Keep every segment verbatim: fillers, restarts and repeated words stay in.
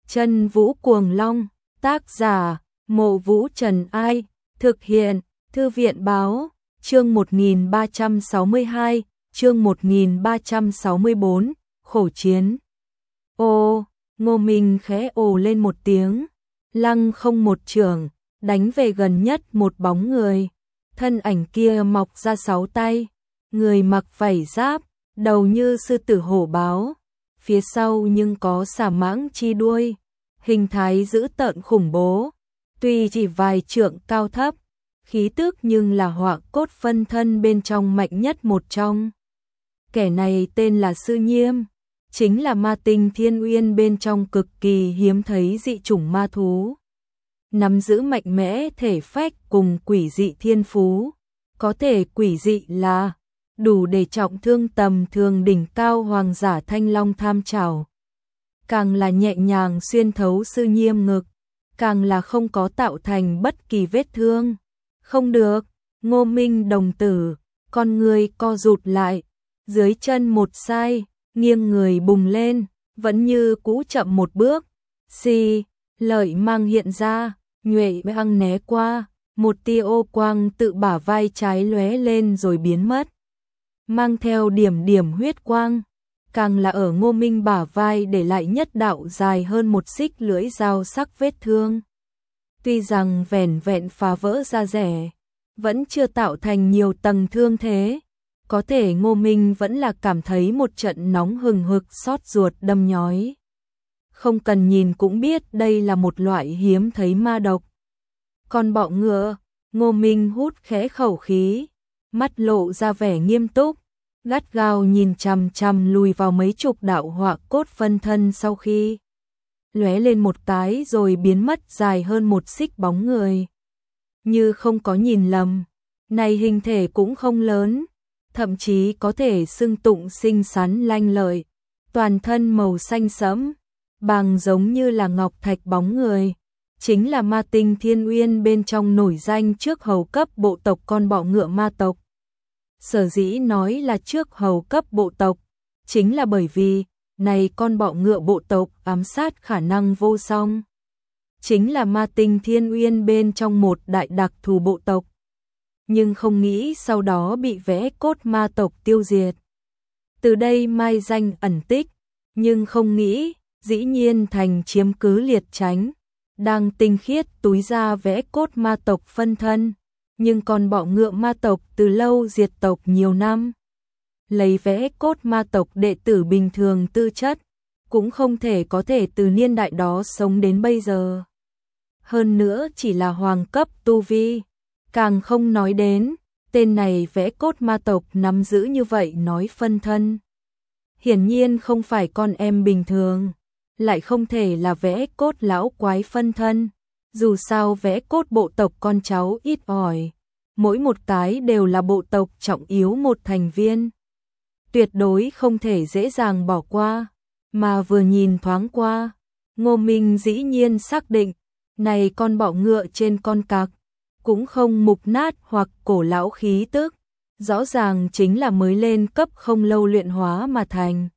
Chân Vũ Cuồng Long, tác giả, Mộ Vũ Trần Ai, thực hiện, Thư viện Báo, chương một nghìn ba trăm sáu mươi hai, chương một nghìn ba trăm sáu mươi bốn, khổ chiến. Ô, Ngô Minh khẽ ồ lên một tiếng, lăng không một chưởng, đánh về gần nhất một bóng người. Thân ảnh kia mọc ra sáu tay, người mặc vảy giáp, đầu như sư tử hổ báo, phía sau nhưng có xà mãng chi đuôi, hình thái dữ tợn khủng bố, tuy chỉ vài trượng cao thấp, khí tức nhưng là họa cốt phân thân bên trong mạnh nhất một trong. Kẻ này tên là Sư Nhiêm, chính là ma tinh thiên uyên bên trong cực kỳ hiếm thấy dị chủng ma thú. Nắm giữ mạnh mẽ thể phách cùng quỷ dị thiên phú, có thể quỷ dị là đủ để trọng thương tầm thường đỉnh cao hoàng giả thanh long tham trảo. Càng là nhẹ nhàng xuyên thấu Sư Nhiêm ngực, càng là không có tạo thành bất kỳ vết thương. Không được, Ngô Minh đồng tử, con người co rụt lại, dưới chân một sai, nghiêng người bùng lên, vẫn như cũ chậm một bước. Xì, lợi mang hiện ra, nhuệ băng né qua, một tia ô quang tự bả vai trái lóe lên rồi biến mất. Mang theo điểm điểm huyết quang, càng là ở Ngô Minh bả vai để lại nhất đạo dài hơn một xích lưỡi dao sắc vết thương. Tuy rằng vẻn vẹn phá vỡ da rẻ, vẫn chưa tạo thành nhiều tầng thương thế, có thể Ngô Minh vẫn là cảm thấy một trận nóng hừng hực xót ruột đâm nhói. Không cần nhìn cũng biết đây là một loại hiếm thấy ma độc. Con bọ ngựa, Ngô Minh hút khẽ khẩu khí, mắt lộ ra vẻ nghiêm túc, gắt gao nhìn chằm chằm lùi vào mấy chục đạo họa cốt phân thân sau khi lóe lên một cái rồi biến mất dài hơn một xích bóng người. Như không có nhìn lầm, này hình thể cũng không lớn, thậm chí có thể xưng tụng xinh xắn lanh lợi, toàn thân màu xanh sẫm, bằng giống như là ngọc thạch bóng người, chính là ma tinh thiên uyên bên trong nổi danh trước hầu cấp bộ tộc con bọ ngựa ma tộc. Sở dĩ nói là trước hầu cấp bộ tộc, chính là bởi vì, này con bọ ngựa bộ tộc ám sát khả năng vô song. Chính là ma tinh thiên uyên bên trong một đại đặc thù bộ tộc. Nhưng không nghĩ sau đó bị vẽ cốt ma tộc tiêu diệt. Từ đây mai danh ẩn tích, nhưng không nghĩ, dĩ nhiên thành chiếm cứ liệt tránh. Đang tinh khiết túi ra vẽ cốt ma tộc phân thân, nhưng còn bọ ngựa ma tộc từ lâu diệt tộc nhiều năm. Lấy vẽ cốt ma tộc đệ tử bình thường tư chất, cũng không thể có thể từ niên đại đó sống đến bây giờ. Hơn nữa chỉ là hoàng cấp tu vi, càng không nói đến, tên này vẽ cốt ma tộc nắm giữ như vậy nói phân thân. Hiển nhiên không phải con em bình thường, lại không thể là vẽ cốt lão quái phân thân, dù sao vẽ cốt bộ tộc con cháu ít ỏi, mỗi một cái đều là bộ tộc trọng yếu một thành viên. Tuyệt đối không thể dễ dàng bỏ qua, mà vừa nhìn thoáng qua, Ngô Minh dĩ nhiên xác định, này con bọ ngựa trên con cặc, cũng không mục nát hoặc cổ lão khí tức, rõ ràng chính là mới lên cấp không lâu luyện hóa mà thành.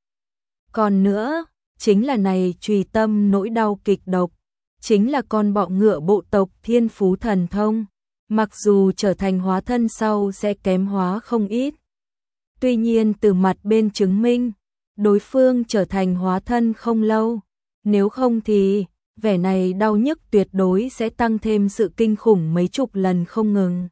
Còn nữa, chính là này trùy tâm nỗi đau kịch độc, chính là con bọ ngựa bộ tộc thiên phú thần thông, mặc dù trở thành hóa thân sau sẽ kém hóa không ít. Tuy nhiên từ mặt bên chứng minh, đối phương trở thành hóa thân không lâu, nếu không thì vẻ này đau nhức tuyệt đối sẽ tăng thêm sự kinh khủng mấy chục lần không ngừng.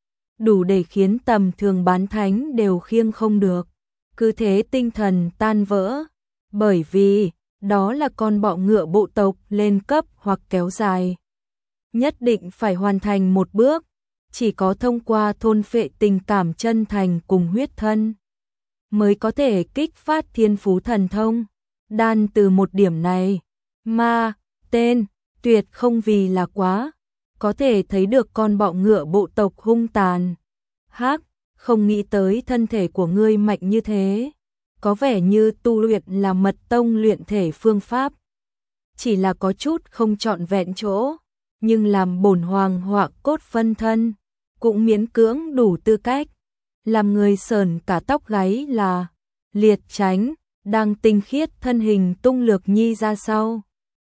Đủ để khiến tầm thường bán thánh đều khiêng không được, cứ thế tinh thần tan vỡ, bởi vì đó là con bọ ngựa bộ tộc lên cấp hoặc kéo dài. Nhất định phải hoàn thành một bước, chỉ có thông qua thôn phệ tình cảm chân thành cùng huyết thân, mới có thể kích phát thiên phú thần thông. Đan từ một điểm này, ma, tên, tuyệt không vì là quá, có thể thấy được con bọ ngựa bộ tộc hung tàn. Hắc, không nghĩ tới thân thể của ngươi mạnh như thế, có vẻ như tu luyện là mật tông luyện thể phương pháp. Chỉ là có chút không trọn vẹn chỗ, nhưng làm bổn hoàng họa cốt phân thân, cũng miễn cưỡng đủ tư cách. Làm người sờn cả tóc gáy là liệt tránh, đang tinh khiết thân hình tung lược nhi ra sau.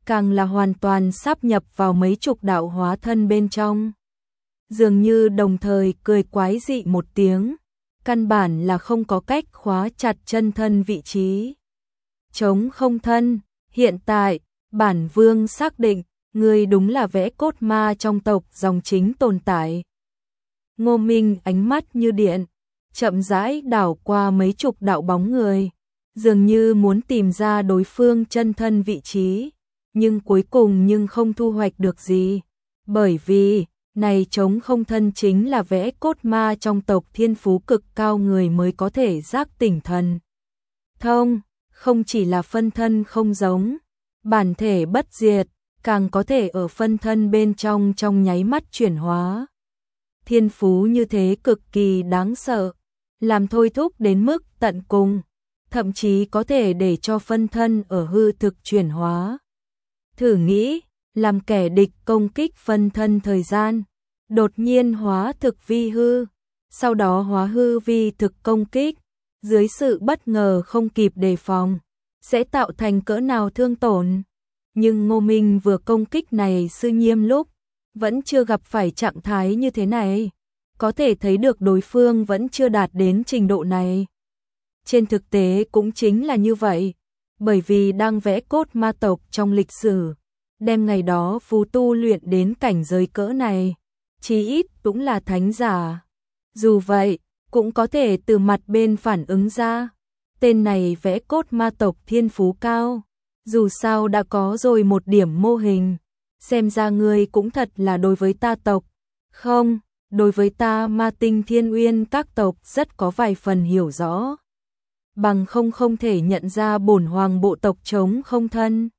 càng là hoàn toàn sáp nhập vào mấy chục đạo hóa thân bên trong. Dường như đồng thời cười quái dị một tiếng, căn bản là không có cách khóa chặt chân thân vị trí. Trống không thân, hiện tại, bản vương xác định, ngươi đúng là vẽ cốt ma trong tộc dòng chính tồn tại. Ngô Minh ánh mắt như điện, chậm rãi đảo qua mấy chục đạo bóng người, dường như muốn tìm ra đối phương chân thân vị trí, nhưng cuối cùng nhưng không thu hoạch được gì, bởi vì này trống không thân chính là vẽ cốt ma trong tộc thiên phú cực cao người mới có thể giác tỉnh thần thông, không chỉ là phân thân không giống, bản thể bất diệt, càng có thể ở phân thân bên trong trong nháy mắt chuyển hóa. Thiên phú như thế cực kỳ đáng sợ, làm thôi thúc đến mức tận cùng, thậm chí có thể để cho phân thân ở hư thực chuyển hóa. Thử nghĩ, làm kẻ địch công kích phân thân thời gian, đột nhiên hóa thực vi hư, sau đó hóa hư vi thực công kích, dưới sự bất ngờ không kịp đề phòng, sẽ tạo thành cỡ nào thương tổn. Nhưng Ngô Minh vừa công kích này sư nhiêm lúc, vẫn chưa gặp phải trạng thái như thế này, có thể thấy được đối phương vẫn chưa đạt đến trình độ này. Trên thực tế cũng chính là như vậy, bởi vì đang vẽ cốt ma tộc trong lịch sử, đem ngày đó phù tu luyện đến cảnh giới cỡ này, chí ít cũng là thánh giả. Dù vậy, cũng có thể từ mặt bên phản ứng ra, tên này vẽ cốt ma tộc thiên phú cao, dù sao đã có rồi một điểm mô hình, xem ra ngươi cũng thật là đối với ta tộc, không, đối với ta Ma Tinh Thiên Uyên các tộc rất có vài phần hiểu rõ. Bằng không không thể nhận ra bổn hoàng bộ tộc trống không thân.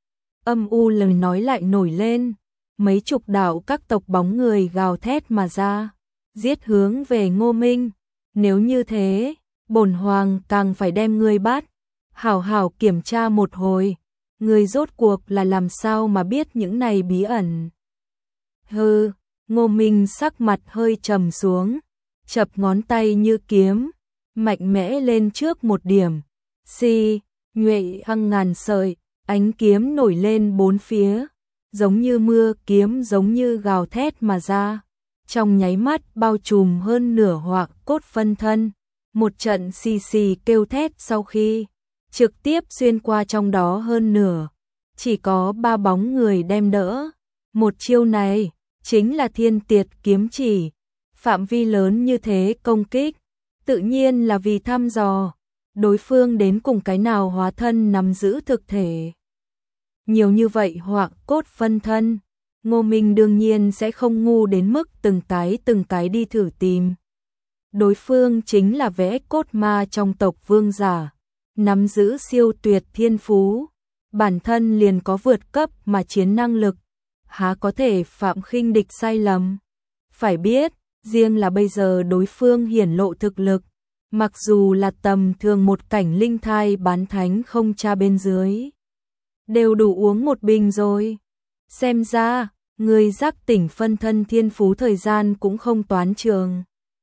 Âm u lời nói lại nổi lên, mấy chục đạo các tộc bóng người gào thét mà ra, giết hướng về Ngô Minh. Nếu như thế, bổn hoàng càng phải đem ngươi bắt, hảo hảo kiểm tra một hồi, ngươi rốt cuộc là làm sao mà biết những này bí ẩn. Hừ, Ngô Minh sắc mặt hơi trầm xuống, chập ngón tay như kiếm, mạnh mẽ lên trước một điểm, xì, nhuệ hăng ngàn sợi, ánh kiếm nổi lên bốn phía, giống như mưa kiếm giống như gào thét mà ra, trong nháy mắt bao trùm hơn nửa hoặc cốt phân thân, một trận xì xì kêu thét sau khi trực tiếp xuyên qua trong đó hơn nửa, chỉ có ba bóng người đem đỡ. Một chiêu này chính là thiên tiệt kiếm chỉ, phạm vi lớn như thế công kích, tự nhiên là vì thăm dò đối phương đến cùng cái nào hóa thân nắm giữ thực thể. Nhiều như vậy hoặc cốt phân thân, Ngô Minh đương nhiên sẽ không ngu đến mức từng cái từng cái đi thử tìm. Đối phương chính là vẽ cốt ma trong tộc vương giả, nắm giữ siêu tuyệt thiên phú, bản thân liền có vượt cấp mà chiến năng lực, há có thể phạm khinh địch sai lầm. Phải biết, riêng là bây giờ đối phương hiển lộ thực lực, mặc dù là tầm thường một cảnh linh thai bán thánh không cha bên dưới, đều đủ uống một bình rồi. Xem ra, người giác tỉnh phân thân thiên phú thời gian cũng không toán trường.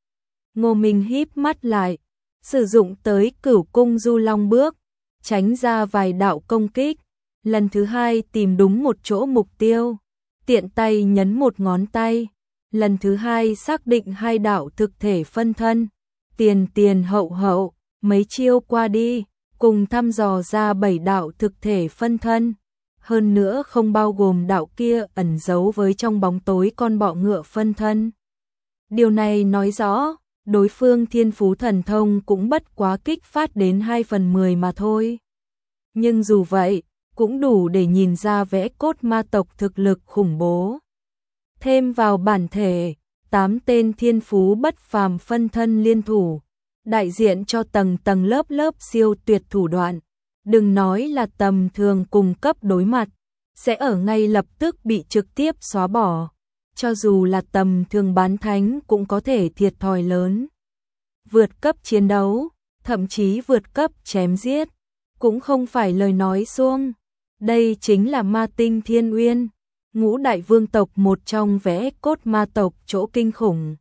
Ngô Minh híp mắt lại, sử dụng tới Cửu Cung Du Long bước, tránh ra vài đạo công kích, lần thứ hai tìm đúng một chỗ mục tiêu, tiện tay nhấn một ngón tay, lần thứ hai xác định hai đạo thực thể phân thân, tiền tiền hậu hậu, mấy chiêu qua đi, cùng thăm dò ra bảy đạo thực thể phân thân, hơn nữa không bao gồm đạo kia ẩn giấu với trong bóng tối con bọ ngựa phân thân. Điều này nói rõ, đối phương thiên phú thần thông cũng bất quá kích phát đến hai phần mười mà thôi. Nhưng dù vậy, cũng đủ để nhìn ra vẽ cốt ma tộc thực lực khủng bố. Thêm vào bản thể, tám tên thiên phú bất phàm phân thân liên thủ, đại diện cho tầng tầng lớp lớp siêu tuyệt thủ đoạn. Đừng nói là tầm thường cùng cấp đối mặt, sẽ ở ngay lập tức bị trực tiếp xóa bỏ. Cho dù là tầm thường bán thánh cũng có thể thiệt thòi lớn. Vượt cấp chiến đấu, thậm chí vượt cấp chém giết, cũng không phải lời nói suông. Đây chính là Ma Tinh Thiên Uyên, ngũ đại vương tộc một trong vẽ cốt ma tộc chỗ kinh khủng.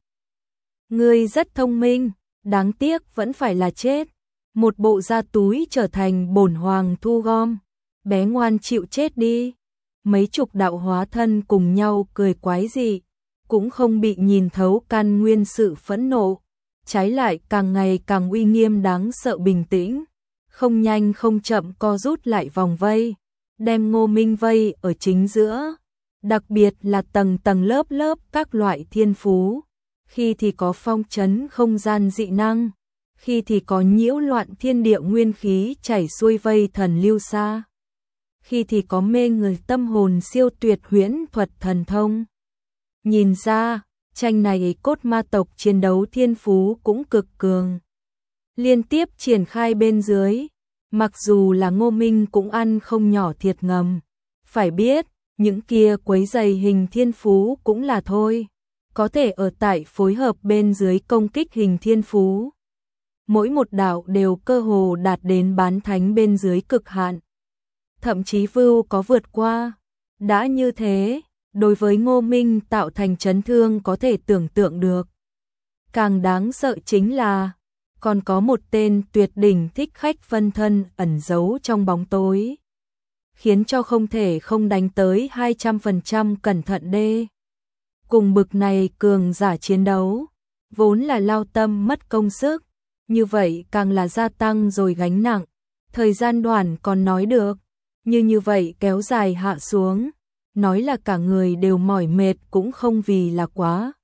Ngươi rất thông minh, đáng tiếc vẫn phải là chết. Một bộ da túi trở thành bổn hoàng thu gom, bé ngoan chịu chết đi. mấy chục đạo hóa thân cùng nhau cười quái dị, cũng không bị nhìn thấu căn nguyên sự phẫn nộ, trái lại càng ngày càng uy nghiêm đáng sợ bình tĩnh, không nhanh không chậm co rút lại vòng vây, đem Ngô Minh vây ở chính giữa, đặc biệt là tầng tầng lớp lớp các loại thiên phú, khi thì có phong trấn không gian dị năng, khi thì có nhiễu loạn thiên địa nguyên khí chảy xuôi vây thần lưu xa, khi thì có mê người tâm hồn siêu tuyệt huyễn thuật thần thông. Nhìn ra, tranh này cốt ma tộc chiến đấu thiên phú cũng cực cường. Liên tiếp triển khai bên dưới, mặc dù là Ngô Minh cũng ăn không nhỏ thiệt ngầm. Phải biết, những kia quấy giày hình thiên phú cũng là thôi, có thể ở tại phối hợp bên dưới công kích hình thiên phú. Mỗi một đạo đều cơ hồ đạt đến bán thánh bên dưới cực hạn. Thậm chí vưu có vượt qua. Đã như thế, đối với Ngô Minh tạo thành chấn thương có thể tưởng tượng được. Càng đáng sợ chính là, còn có một tên tuyệt đỉnh thích khách phân thân ẩn giấu trong bóng tối, khiến cho không thể không đánh tới hai trăm phần trăm cẩn thận đê. Cùng bực này cường giả chiến đấu, vốn là lao tâm mất công sức, như vậy càng là gia tăng rồi gánh nặng, thời gian đoạn còn nói được, như như vậy kéo dài hạ xuống, nói là cả người đều mỏi mệt cũng không vì là quá.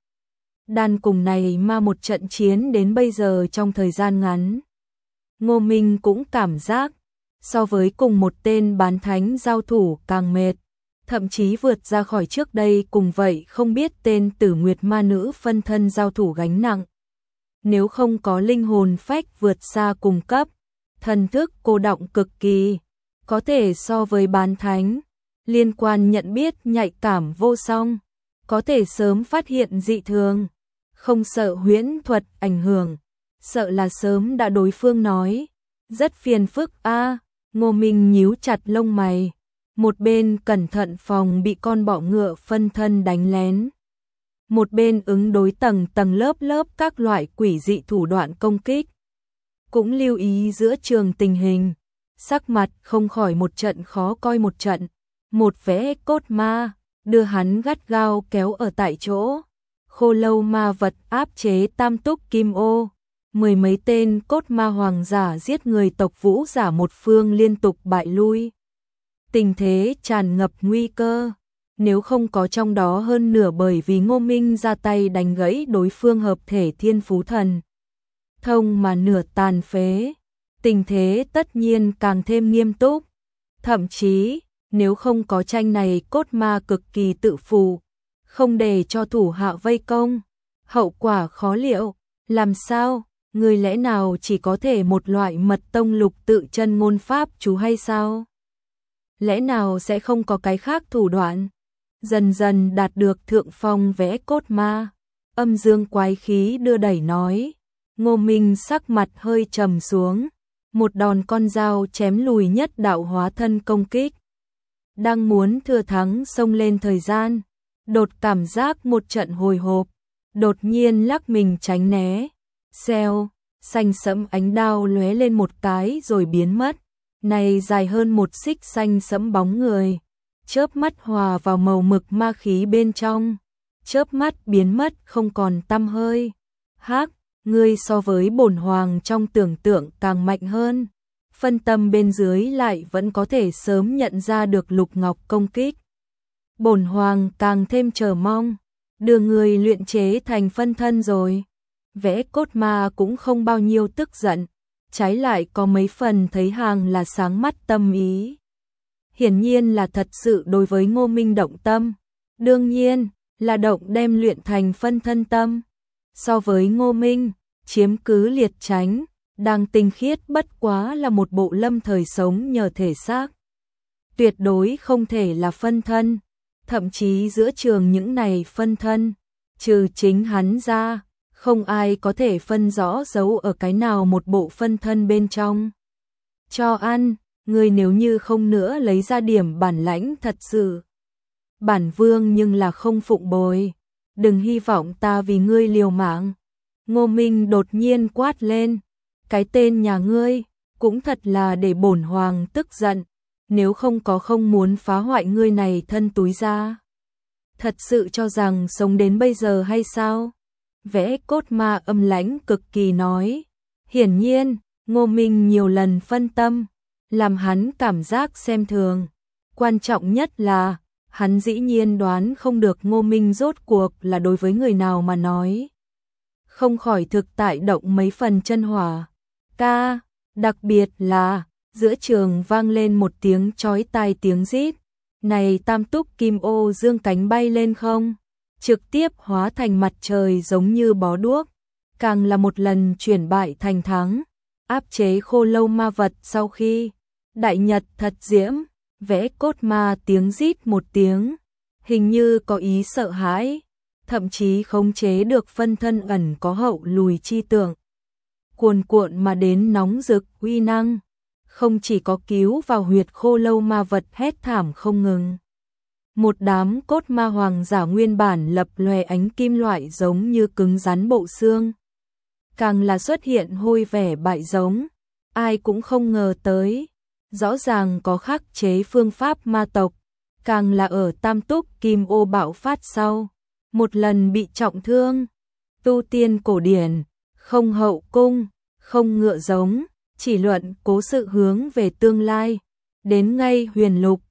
Đan cùng này mà một trận chiến đến bây giờ trong thời gian ngắn, Ngô Minh cũng cảm giác, so với cùng một tên bán thánh giao thủ càng mệt, thậm chí vượt ra khỏi trước đây cùng vậy không biết tên Tử Nguyệt ma nữ phân thân giao thủ gánh nặng. Nếu không có linh hồn phách vượt xa cùng cấp, thần thức cô động cực kỳ, có thể so với bán thánh, liên quan nhận biết nhạy cảm vô song, có thể sớm phát hiện dị thường, không sợ huyễn thuật ảnh hưởng, sợ là sớm đã đối phương nói, rất phiền phức a. Ngô Minh nhíu chặt lông mày, một bên cẩn thận phòng bị con bọ ngựa phân thân đánh lén, một bên ứng đối tầng tầng lớp lớp các loại quỷ dị thủ đoạn công kích, cũng lưu ý giữa trường tình hình, sắc mặt không khỏi một trận khó coi một trận, một vẽ cốt ma, đưa hắn gắt gao kéo ở tại chỗ, khô lâu ma vật áp chế tam túc kim ô, mười mấy tên cốt ma hoàng giả giết người tộc vũ giả một phương liên tục bại lui. Tình thế tràn ngập nguy cơ, nếu không có trong đó hơn nửa bởi vì Ngô Minh ra tay đánh gãy đối phương hợp thể thiên phú thần thông mà nửa tàn phế, tình thế tất nhiên càng thêm nghiêm túc. Thậm chí, nếu không có tranh này cốt ma cực kỳ tự phụ, không để cho thủ hạ vây công, hậu quả khó liệu, làm sao, người lẽ nào chỉ có thể một loại mật tông lục tự chân ngôn pháp chú hay sao? Lẽ nào sẽ không có cái khác thủ đoạn? Dần dần đạt được thượng phong vẽ cốt ma, âm dương quái khí đưa đẩy nói, Ngô Minh sắc mặt hơi trầm xuống, một đòn con dao chém lùi nhất đạo hóa thân công kích. Đang muốn thừa thắng xông lên thời gian, đột cảm giác một trận hồi hộp, đột nhiên lắc mình tránh né, xèo, xanh sẫm ánh đao lóe lên một cái rồi biến mất, này dài hơn một xích xanh sẫm bóng người, chớp mắt hòa vào màu mực ma khí bên trong, chớp mắt biến mất không còn tăm hơi. Hắc, ngươi so với bổn hoàng trong tưởng tượng càng mạnh hơn. Phân tâm bên dưới lại vẫn có thể sớm nhận ra được Lục Ngọc công kích. Bổn hoàng càng thêm chờ mong, đưa người luyện chế thành phân thân rồi. Vẽ cốt ma cũng không bao nhiêu tức giận, trái lại có mấy phần thấy hàng là sáng mắt tâm ý. Hiển nhiên là thật sự đối với Ngô Minh động tâm, đương nhiên là động đem luyện thành phân thân tâm. So với Ngô Minh, chiếm cứ liệt tránh, đang tinh khiết bất quá là một bộ lâm thời sống nhờ thể xác. Tuyệt đối không thể là phân thân, thậm chí giữa trường những này phân thân, trừ chính hắn ra, không ai có thể phân rõ dấu ở cái nào một bộ phân thân bên trong. Cho ăn, người nếu như không nữa lấy ra điểm bản lãnh thật sự. Bản vương nhưng là không phụng bồi, đừng hy vọng ta vì ngươi liều mạng. Ngô Minh đột nhiên quát lên, cái tên nhà ngươi, cũng thật là để bổn hoàng tức giận, nếu không có không muốn phá hoại ngươi này thân túi ra. Thật sự cho rằng sống đến bây giờ hay sao? Vẽ cốt ma âm lãnh cực kỳ nói. Hiển nhiên, Ngô Minh nhiều lần phân tâm, làm hắn cảm giác xem thường. Quan trọng nhất là, hắn dĩ nhiên đoán không được Ngô Minh rốt cuộc là đối với người nào mà nói. Không khỏi thực tại động mấy phần chân hỏa. Ca, đặc biệt là, giữa trường vang lên một tiếng chói tai tiếng rít. Này tam túc kim ô dương cánh bay lên không? Trực tiếp hóa thành mặt trời giống như bó đuốc. Càng là một lần chuyển bại thành thắng. Áp chế khô lâu ma vật sau khi đại nhật thật diễm, vẽ cốt ma tiếng rít một tiếng. Hình như có ý sợ hãi, thậm chí khống chế được phân thân ẩn có hậu lùi chi tưởng. Cuồn cuộn mà đến nóng rực uy năng, không chỉ có cứu vào huyệt khô lâu ma vật hét thảm không ngừng. Một đám cốt ma hoàng giả nguyên bản lập lòe ánh kim loại giống như cứng rắn bộ xương. Càng là xuất hiện hôi vẻ bại giống, ai cũng không ngờ tới. Rõ ràng có khắc chế phương pháp ma tộc, càng là ở tam túc kim ô bạo phát sau. Một lần bị trọng thương, tu tiên cổ điển, không hậu cung, không ngựa giống, chỉ luận cố sự hướng về tương lai. Đến ngay huyền lục,